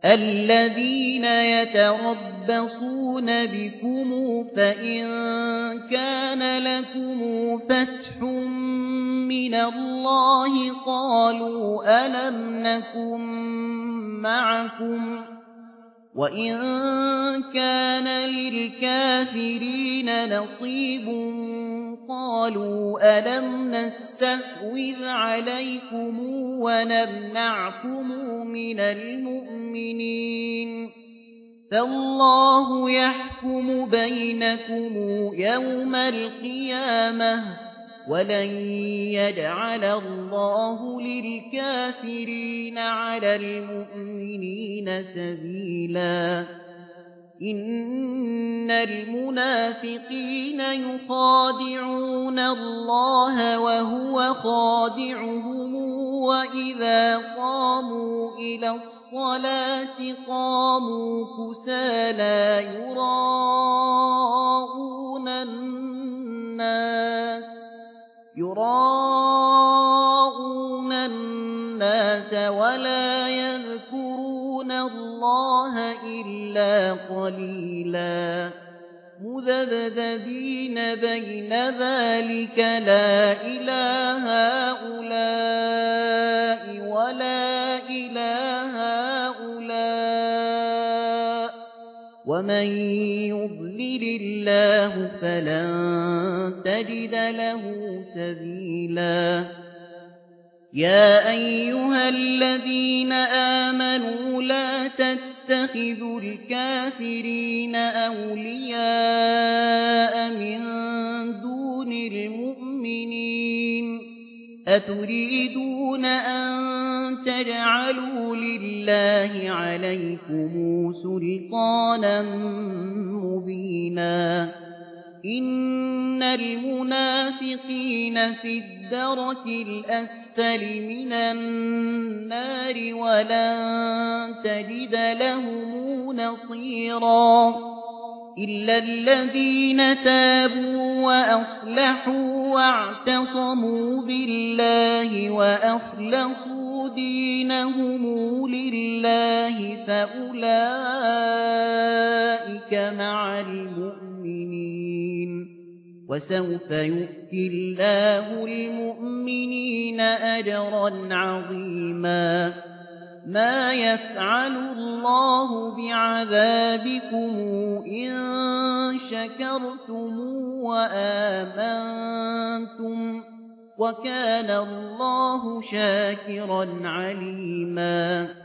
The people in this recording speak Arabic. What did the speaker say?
الذين يتربصون بكم فإن كان لكم فتح من الله قالوا ألم نكن معكم وإن كان للكافرين نصيب قالوا ألم نستحوذ عليكم ونمنعكم من المؤمنين فالله يحكم بينكم يوم القيامة ولن يجعل الله للكافرين على المؤمنين سبيلا إن المنافقين يخادعون الله وهو خادعهم وإذا قاموا إلى الصلاة قاموا كسالى يراءون الناس ولا يذكرون الله إلا قليلا مذبذبين بين ذلك لا إله هؤلاء ولا إله هؤلاء ومن يضلل الله فلن تجد له سبيلا يا أيها الذين آمنوا لا تتخذوا الكافرين أولياء من دون المؤمنين أتريدون أن تجعلوا لله عليكم سلطانا مبينا إن المنافقين في الدرك الأسفل من النار ولن تجد لهم نصيرا إلا الذين تابوا وأصلحوا واعتصموا بالله وأخلصوا دينهم لله فأولئك مع المؤمنين وسوف يؤتي الله المؤمنين أجرا عظيما ما يفعل الله بعذابكم إن شكرتم وآمنتم وكان الله شاكرا عليما